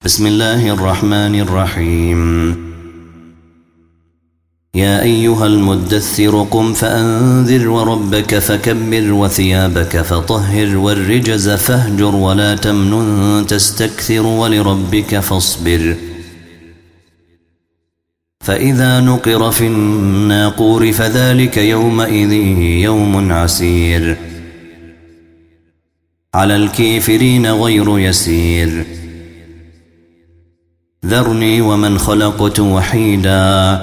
بسم الله الرحمن الرحيم. يا أيها المدثر قم فأنذر وربك فكبر وثيابك فطهر والرجز فاهجر ولا تمنن تستكثر ولربك فاصبر. فإذا نقر في الناقور فذلك يومئذ يوم عسير على الكافرين غير يسير. ذرني ومن خلقت وحيدا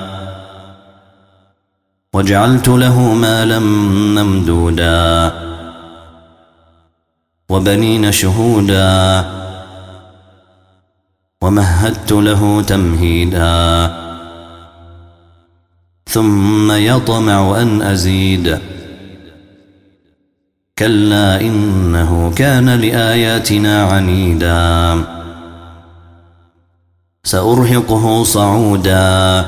وجعلت له مالا ممدودا وبنين شهودا ومهدت له تمهيدا ثم يطمع أن أزيد كلا إنه كان لآياتنا عنيدا سأرهقه صعودا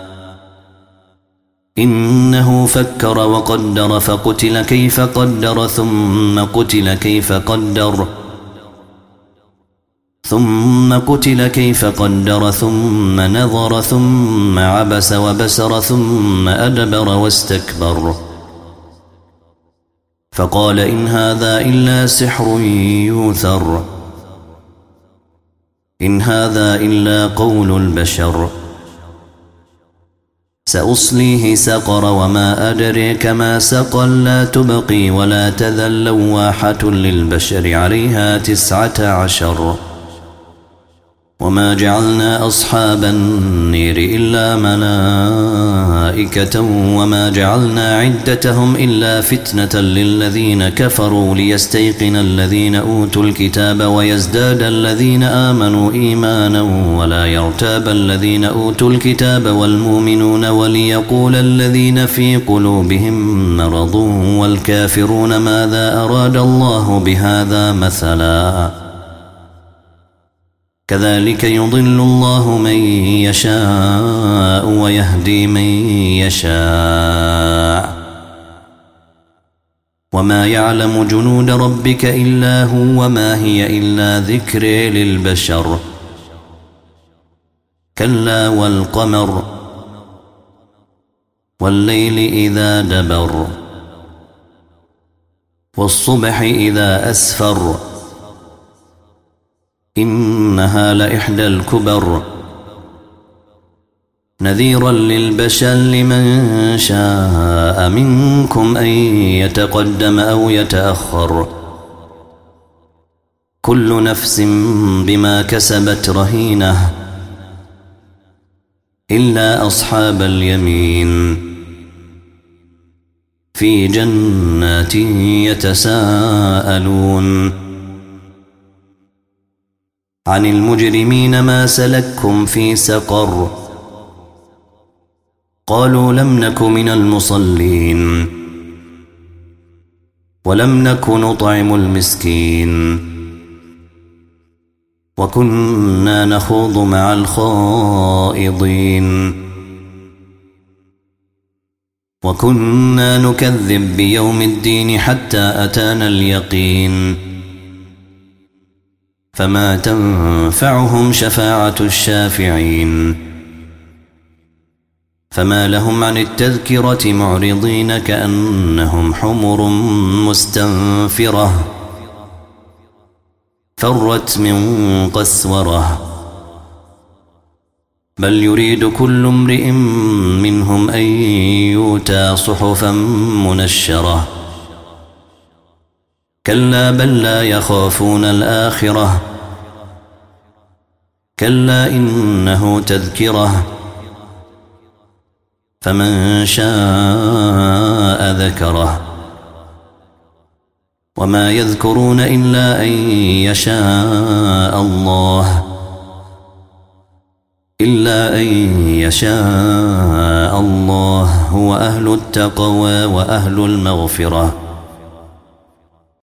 إنه فكر وقدر فقتل كيف قدر ثم قتل كيف قدر ثم نظر ثم عبس وبسر ثم أدبر واستكبر فقال إن هذا إلا سحر يوثر إن هذا إلا قول البشر سأصليه سقر وما أدريك ما سقر لا تبقي ولا تذر لواحة للبشر عليها 19 وما جعلنا أصحاب النير إلا ملائكة وما جعلنا عدتهم إلا فتنة للذين كفروا ليستيقن الذين أوتوا الكتاب ويزداد الذين آمنوا إيمانا ولا يرتاب الذين أوتوا الكتاب والمؤمنون وليقول الذين في قلوبهم مرض والكافرون ماذا أراد الله بهذا مثلا كذلك يضل الله من يشاء ويهدي من يشاء وما يعلم جنود ربك إلا هو وما هي إلا ذكر للبشر كلا والقمر والليل إذا دبر والصبح إذا أسفر إنها لإحدى الكبر نذيرا للبشر لمن شاء منكم أن يتقدم أو يتأخر كل نفس بما كسبت رهينة إلا أصحاب اليمين في جنات يتساءلون عن المجرمين ما سلككم في سقر قالوا لم نك من المصلين ولم نك نطعم المسكين وكنا نخوض مع الخائضين وكنا نكذب بيوم الدين حتى أتانا اليقين فما تنفعهم شفاعة الشافعين فما لهم عن التذكرة معرضين كأنهم حمر مستنفرة فرت من قسورة بل يريد كل امرئ منهم أن يؤتى صحفا منشرة كلا بل لا يخافون الآخرة كلا إنه تذكرة فمن شاء ذكره وما يذكرون إلا أن يشاء الله هو أهل التقوى وأهل المغفرة